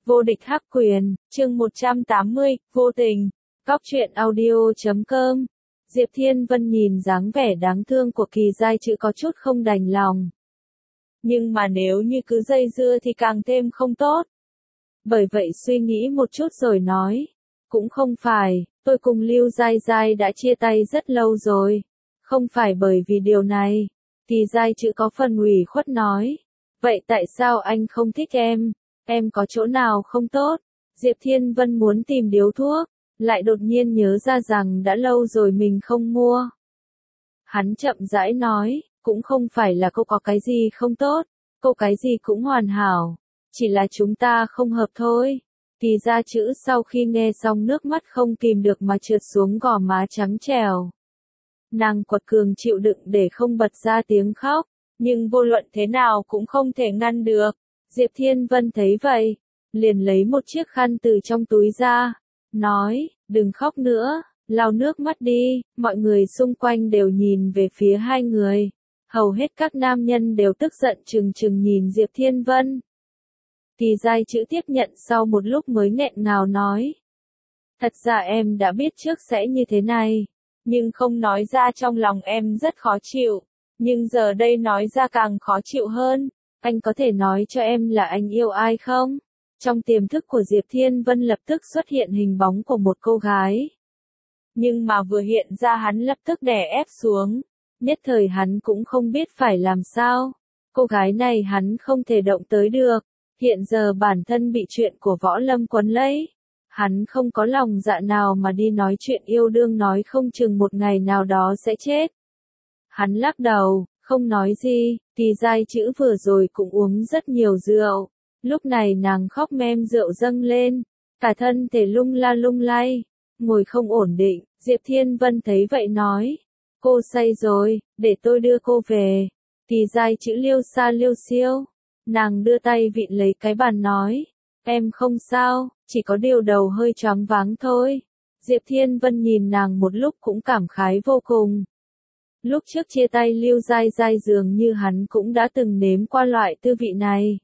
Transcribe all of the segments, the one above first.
Vô địch hắc quyền, chương 180, vô tình. Cóc truyện audio.com. Diệp Thiên Vân nhìn dáng vẻ đáng thương của Kỳ Giai Chữ có chút không đành lòng. Nhưng mà nếu như cứ dây dưa thì càng thêm không tốt. Bởi vậy suy nghĩ một chút rồi nói. Cũng không phải, tôi cùng Lưu Giai Giai đã chia tay rất lâu rồi. Không phải bởi vì điều này. Kỳ Giai Chữ có phần ủy khuất nói. Vậy tại sao anh không thích em? Em có chỗ nào không tốt? Diệp Thiên Vân muốn tìm điếu thuốc, lại đột nhiên nhớ ra rằng đã lâu rồi mình không mua. Hắn chậm rãi nói, cũng không phải là cô có cái gì không tốt, cô cái gì cũng hoàn hảo, chỉ là chúng ta không hợp thôi. Kỳ Gia Chữ sau khi nghe xong nước mắt không kìm được mà trượt xuống gò má trắng trẻo. Nàng quật cường chịu đựng để không bật ra tiếng khóc, nhưng vô luận thế nào cũng không thể ngăn được. Diệp Thiên Vân thấy vậy, liền lấy một chiếc khăn từ trong túi ra, nói, đừng khóc nữa, lau nước mắt đi. Mọi người xung quanh đều nhìn về phía hai người, hầu hết các nam nhân đều tức giận trừng trừng nhìn Diệp Thiên Vân. Kỳ Giai Chữ tiếp nhận sau một lúc mới nghẹn ngào nói, thật ra em đã biết trước sẽ như thế này, nhưng không nói ra trong lòng em rất khó chịu, nhưng giờ đây nói ra càng khó chịu hơn. Anh có thể nói cho em là anh yêu ai không? Trong tiềm thức của Diệp Thiên Vân lập tức xuất hiện hình bóng của một cô gái. Nhưng mà vừa hiện ra hắn lập tức đè ép xuống. Nhất thời hắn cũng không biết phải làm sao. Cô gái này hắn không thể động tới được. Hiện giờ bản thân bị chuyện của Võ Lâm quấn lấy. Hắn không có lòng dạ nào mà đi nói chuyện yêu đương, nói không chừng một ngày nào đó sẽ chết. Hắn lắc đầu, không nói gì. Kỳ Giai Chữ vừa rồi cũng uống rất nhiều rượu, lúc này nàng khóc mem rượu dâng lên, cả thân thể lung la lung lay, ngồi không ổn định. Diệp Thiên Vân thấy vậy nói, cô say rồi, để tôi đưa cô về. Kỳ Giai Chữ liêu xa liêu xiêu, nàng đưa tay vịn lấy cái bàn nói, em không sao, chỉ có điều đầu hơi choáng váng thôi. Diệp Thiên Vân nhìn nàng một lúc cũng cảm khái vô cùng. Lúc trước chia tay Lưu Giai Giai dường như hắn cũng đã từng nếm qua loại tư vị này.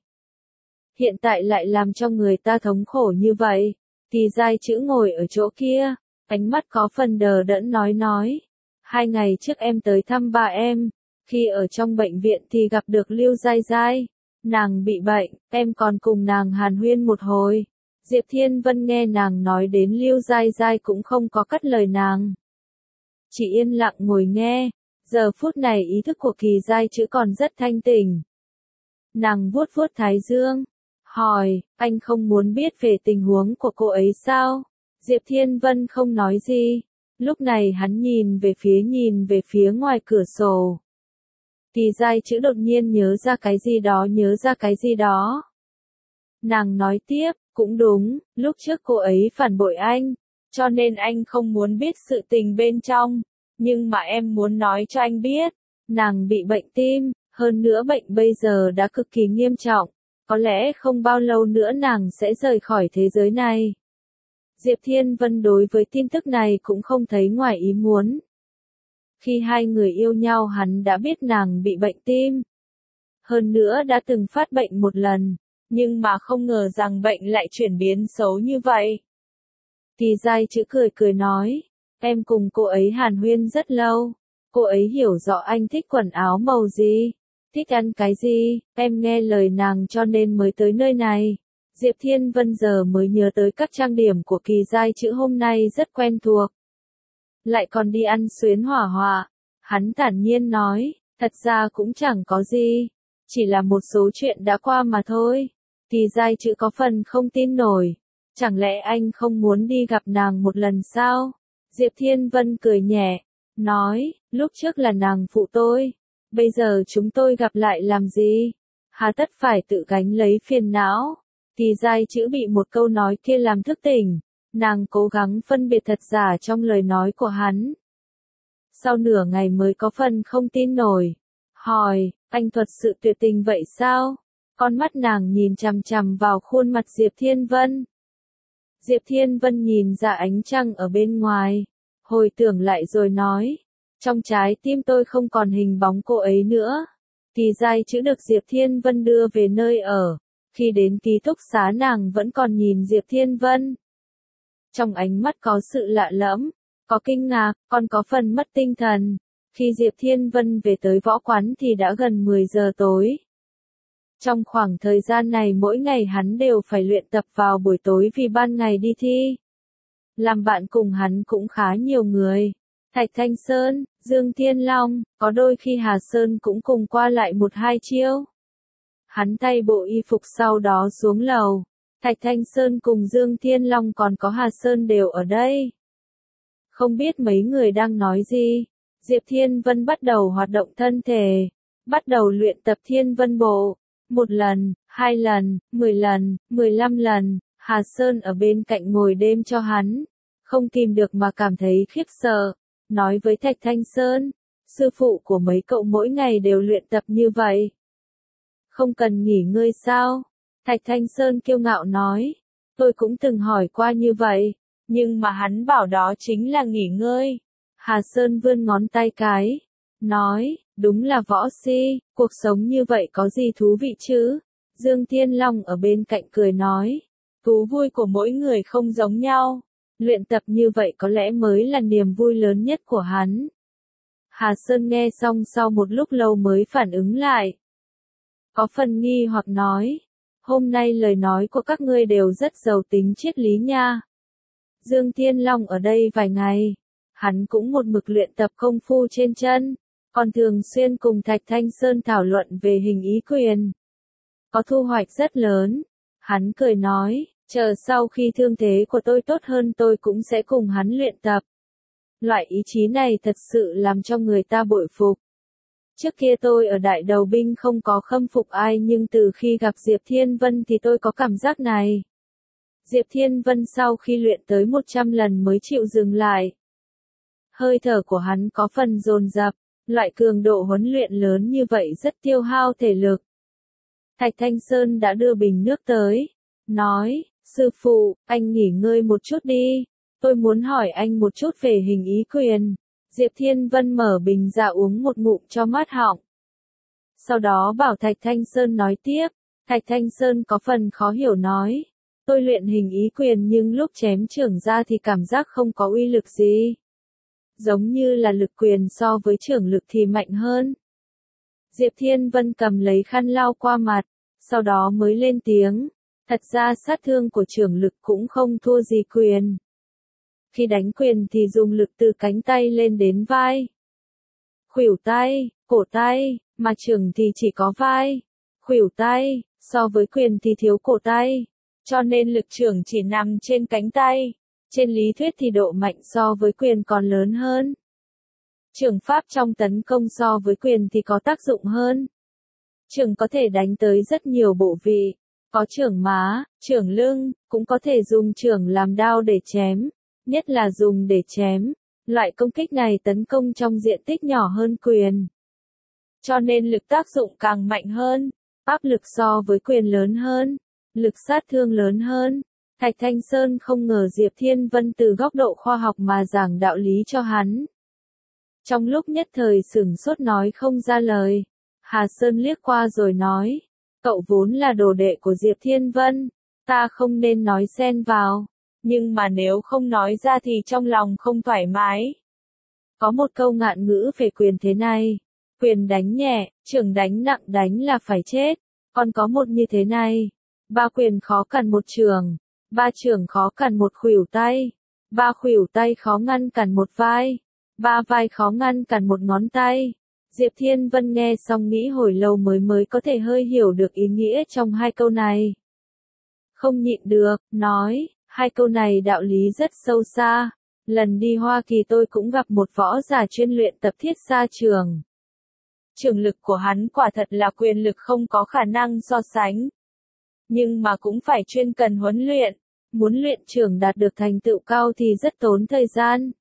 Hiện tại lại làm cho người ta thống khổ như vậy. Kỳ Giai Chữ ngồi ở chỗ kia, ánh mắt có phần đờ đẫn nói. 2 ngày trước em tới thăm ba em, khi ở trong bệnh viện thì gặp được Lưu Giai Giai. Nàng bị bệnh, em còn cùng nàng hàn huyên một hồi. Diệp Thiên Vân nghe nàng nói đến Lưu Giai Giai cũng không có cắt lời nàng. Chỉ yên lặng ngồi nghe. Giờ phút này ý thức của Kỳ Giai Chữ còn rất thanh tỉnh. Nàng vuốt vuốt thái dương, hỏi, anh không muốn biết về tình huống của cô ấy sao? Diệp Thiên Vân không nói gì. Lúc này hắn nhìn về phía ngoài cửa sổ. Kỳ Giai Chữ đột nhiên nhớ ra cái gì đó. Nàng nói tiếp, cũng đúng, lúc trước cô ấy phản bội anh, cho nên anh không muốn biết sự tình bên trong. Nhưng mà em muốn nói cho anh biết, nàng bị bệnh tim, hơn nữa bệnh bây giờ đã cực kỳ nghiêm trọng, có lẽ không bao lâu nữa nàng sẽ rời khỏi thế giới này. Diệp Thiên Vân đối với tin tức này cũng không thấy ngoài ý muốn. Khi hai người yêu nhau hắn đã biết nàng bị bệnh tim. Hơn nữa đã từng phát bệnh một lần, nhưng mà không ngờ rằng bệnh lại chuyển biến xấu như vậy. Kỳ Giai Chữ cười nói. Em cùng cô ấy hàn huyên rất lâu, cô ấy hiểu rõ anh thích quần áo màu gì, thích ăn cái gì, em nghe lời nàng cho nên mới tới nơi này. Diệp Thiên Vân giờ mới nhớ tới các trang điểm của Kỳ Giai Chữ hôm nay rất quen thuộc. Lại còn đi ăn xuyến hỏa họa, hắn thản nhiên nói, thật ra cũng chẳng có gì, chỉ là một số chuyện đã qua mà thôi. Kỳ Giai Chữ có phần không tin nổi, chẳng lẽ anh không muốn đi gặp nàng một lần sao? Diệp Thiên Vân cười nhẹ, nói, lúc trước là nàng phụ tôi, bây giờ chúng tôi gặp lại làm gì? Hà tất phải tự gánh lấy phiền não. Kỳ Giai Chữ bị một câu nói kia làm thức tỉnh, nàng cố gắng phân biệt thật giả trong lời nói của hắn. Sau nửa ngày mới có phần không tin nổi, hỏi, anh thật sự tuyệt tình vậy sao? Con mắt nàng nhìn chằm chằm vào khuôn mặt Diệp Thiên Vân. Diệp Thiên Vân nhìn ra ánh trăng ở bên ngoài, hồi tưởng lại rồi nói, trong trái tim tôi không còn hình bóng cô ấy nữa. Kỳ Giai Chữ được Diệp Thiên Vân đưa về nơi ở, Khi đến ký túc xá nàng vẫn còn nhìn Diệp Thiên Vân. Trong ánh mắt có sự lạ lẫm, có kinh ngạc, còn có phần mất tinh thần. Khi Diệp Thiên Vân về tới võ quán thì đã gần 10 giờ tối. Trong khoảng thời gian này mỗi ngày hắn đều phải luyện tập vào buổi tối vì ban ngày đi thi. Làm bạn cùng hắn cũng khá nhiều người. Thạch Thanh Sơn, Dương Thiên Long, có đôi khi Hà Sơn cũng cùng qua lại một hai chiêu. Hắn thay bộ y phục sau đó xuống lầu. Thạch Thanh Sơn cùng Dương Thiên Long còn có Hà Sơn đều ở đây. Không biết mấy người đang nói gì. Diệp Thiên Vân bắt đầu hoạt động thân thể. Bắt đầu luyện tập Thiên Vân Bộ. 1 lần, 2 lần, 10 lần, 15 lần. Hà Sơn ở bên cạnh ngồi đêm cho hắn. Không kìm được mà cảm thấy khiếp sợ. Nói với Thạch Thanh Sơn. Sư phụ của mấy cậu mỗi ngày đều luyện tập như vậy. Không cần nghỉ ngơi sao? Thạch Thanh Sơn kiêu ngạo nói. Tôi cũng từng hỏi qua như vậy. Nhưng mà hắn bảo đó chính là nghỉ ngơi. Hà Sơn vươn ngón tay cái. Nói, đúng là võ si, cuộc sống như vậy có gì thú vị chứ? Dương Thiên Long ở bên cạnh cười nói. Thú vui của mỗi người không giống nhau. Luyện tập như vậy có lẽ mới là niềm vui lớn nhất của hắn. Hà Sơn nghe xong sau một lúc lâu mới phản ứng lại. Có phần nghi hoặc nói. Hôm nay lời nói của các ngươi đều rất giàu tính triết lý nha. Dương Thiên Long ở đây vài ngày. Hắn cũng một mực luyện tập công phu trên chân. Còn thường xuyên cùng Thạch Thanh Sơn thảo luận về hình ý quyền. Có thu hoạch rất lớn. Hắn cười nói, chờ sau khi thương thế của tôi tốt hơn tôi cũng sẽ cùng hắn luyện tập. Loại ý chí này thật sự làm cho người ta bội phục. Trước kia tôi ở đại đầu binh không có khâm phục ai nhưng từ khi gặp Diệp Thiên Vân thì tôi có cảm giác này. Diệp Thiên Vân sau khi luyện tới 100 lần mới chịu dừng lại. Hơi thở của hắn có phần dồn dập, loại cường độ huấn luyện lớn như vậy rất tiêu hao thể lực. Thạch Thanh Sơn đã đưa bình nước tới, nói, sư phụ, anh nghỉ ngơi một chút đi, tôi muốn hỏi anh một chút về hình ý quyền. Diệp Thiên Vân mở bình ra uống một ngụm cho mát họng. Sau đó bảo Thạch Thanh Sơn nói tiếp, Thạch Thanh Sơn có phần khó hiểu nói, tôi luyện hình ý quyền nhưng lúc chém chưởng ra thì cảm giác không có uy lực gì. Giống như là lực quyền so với chưởng lực thì mạnh hơn. Diệp Thiên Vân cầm lấy khăn lau qua mặt, sau đó mới lên tiếng, thật ra sát thương của chưởng lực cũng không thua gì quyền. Khi đánh quyền thì dùng lực từ cánh tay lên đến vai, khuỷu tay, cổ tay, mà chưởng thì chỉ có vai, khuỷu tay, so với quyền thì thiếu cổ tay, cho nên lực chưởng chỉ nằm trên cánh tay. Trên lý thuyết thì độ mạnh so với quyền còn lớn hơn. Chưởng pháp trong tấn công so với quyền thì có tác dụng hơn. Chưởng có thể đánh tới rất nhiều bộ vị, có chưởng má, chưởng lưng, cũng có thể dùng chưởng làm đao để chém, nhất là dùng để chém. Loại công kích này tấn công trong diện tích nhỏ hơn quyền. Cho nên lực tác dụng càng mạnh hơn, áp lực so với quyền lớn hơn, lực sát thương lớn hơn. Thạch Thanh Sơn không ngờ Diệp Thiên Vân từ góc độ khoa học mà giảng đạo lý cho hắn. Trong lúc nhất thời sửng sốt nói không ra lời, Hà Sơn liếc qua rồi nói, cậu vốn là đồ đệ của Diệp Thiên Vân, ta không nên nói xen vào, nhưng mà nếu không nói ra thì trong lòng không thoải mái. Có một câu ngạn ngữ về quyền thế này, quyền đánh nhẹ, chưởng đánh nặng đánh là phải chết, còn có một như thế này, 3 quyền khó cản một chưởng. 3 chưởng khó cản một khuỷu tay, 3 khuỷu tay khó ngăn cản một vai, 3 vai khó ngăn cản một ngón tay. Diệp Thiên Vân nghe xong nghĩ hồi lâu mới có thể hơi hiểu được ý nghĩa trong hai câu này. Không nhịn được, nói, hai câu này đạo lý rất sâu xa. Lần đi Hoa Kỳ tôi cũng gặp một võ giả chuyên luyện tập thiết xa trường. Chưởng lực của hắn quả thật là quyền lực không có khả năng so sánh. Nhưng mà cũng phải chuyên cần huấn luyện, muốn luyện chưởng đạt được thành tựu cao thì rất tốn thời gian.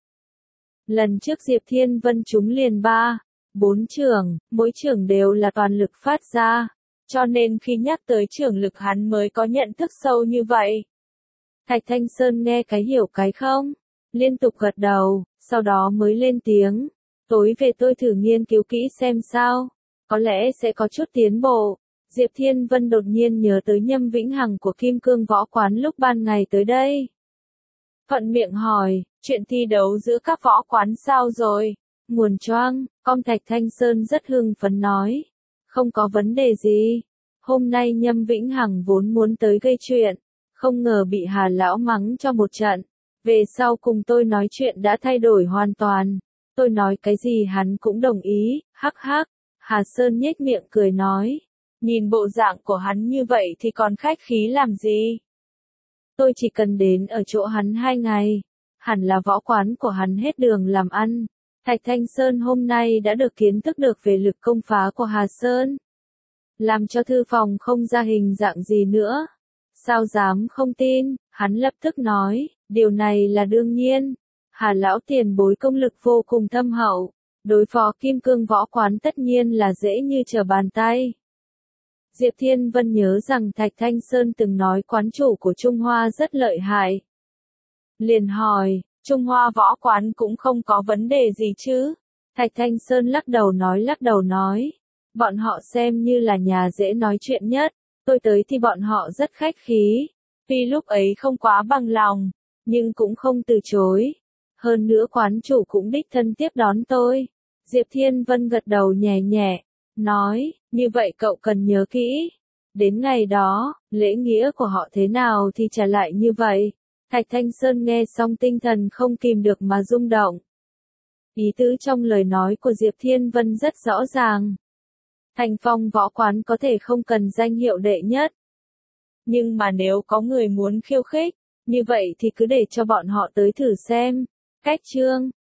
Lần trước Diệp Thiên Vân trúng liền 3, 4 chưởng, mỗi chưởng đều là toàn lực phát ra, cho nên khi nhắc tới chưởng lực hắn mới có nhận thức sâu như vậy. Thạch Thanh Sơn nghe cái hiểu cái không, liên tục gật đầu, sau đó mới lên tiếng, tối về tôi thử nghiên cứu kỹ xem sao, có lẽ sẽ có chút tiến bộ. Diệp Thiên Vân đột nhiên nhớ tới Nhâm Vĩnh Hằng của Kim Cương Võ Quán lúc ban ngày tới đây. Thuận miệng hỏi, chuyện thi đấu giữa các võ quán sao rồi? Nguồn choang, con Thạch Thanh Sơn rất hưng phấn nói. Không có vấn đề gì. Hôm nay Nhâm Vĩnh Hằng vốn muốn tới gây chuyện, không ngờ bị Hà Lão mắng cho một trận. Về sau cùng tôi nói chuyện đã thay đổi hoàn toàn. Tôi nói cái gì hắn cũng đồng ý, hắc hắc. Hà Sơn nhếch miệng cười nói. Nhìn bộ dạng của hắn như vậy thì còn khách khí làm gì? Tôi chỉ cần đến ở chỗ hắn 2 ngày. Hẳn là võ quán của hắn hết đường làm ăn. Thạch Thanh Sơn hôm nay đã được kiến thức được về lực công phá của Hà Sơn. Làm cho thư phòng không ra hình dạng gì nữa. Sao dám không tin, hắn lập tức nói, điều này là đương nhiên. Hà lão tiền bối công lực vô cùng thâm hậu. Đối phó Kim Cương Võ Quán tất nhiên là dễ như trở bàn tay. Diệp Thiên Vân nhớ rằng Thạch Thanh Sơn từng nói quán chủ của Trung Hoa rất lợi hại. Liền hỏi, Trung Hoa Võ Quán cũng không có vấn đề gì chứ? Thạch Thanh Sơn lắc đầu nói. Bọn họ xem như là nhà dễ nói chuyện nhất. Tôi tới thì bọn họ rất khách khí. Tuy lúc ấy không quá bằng lòng, nhưng cũng không từ chối. Hơn nữa quán chủ cũng đích thân tiếp đón tôi. Diệp Thiên Vân gật đầu nhẹ nhẹ, nói, như vậy cậu cần nhớ kỹ. Đến ngày đó, lễ nghĩa của họ thế nào thì trả lại như vậy. Thạch Thanh Sơn nghe xong tinh thần không kìm được mà rung động. Ý tứ trong lời nói của Diệp Thiên Vân rất rõ ràng. Thành Phong Võ Quán có thể không cần danh hiệu đệ nhất. Nhưng mà nếu có người muốn khiêu khích, như vậy thì cứ để cho bọn họ tới thử xem. Cách chương